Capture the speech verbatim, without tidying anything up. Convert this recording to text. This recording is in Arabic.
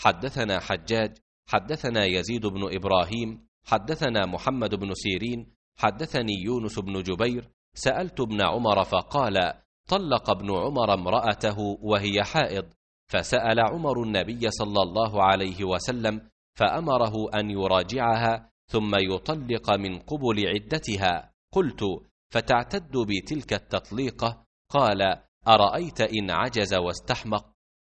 حدثنا حجاج حدثنا يزيد بن إبراهيم حدثنا محمد بن سيرين حدثني يونس بن جبير سألت ابن عمر فقال: طلق ابن عمر امرأته وهي حائض، فسأل عمر النبي صلى الله عليه وسلم فأمره أن يراجعها ثم يطلق من قبل عدتها. قلت: فتعتد بتلك التطليقة؟ قال: أرأيت إن عجز واستحمق؟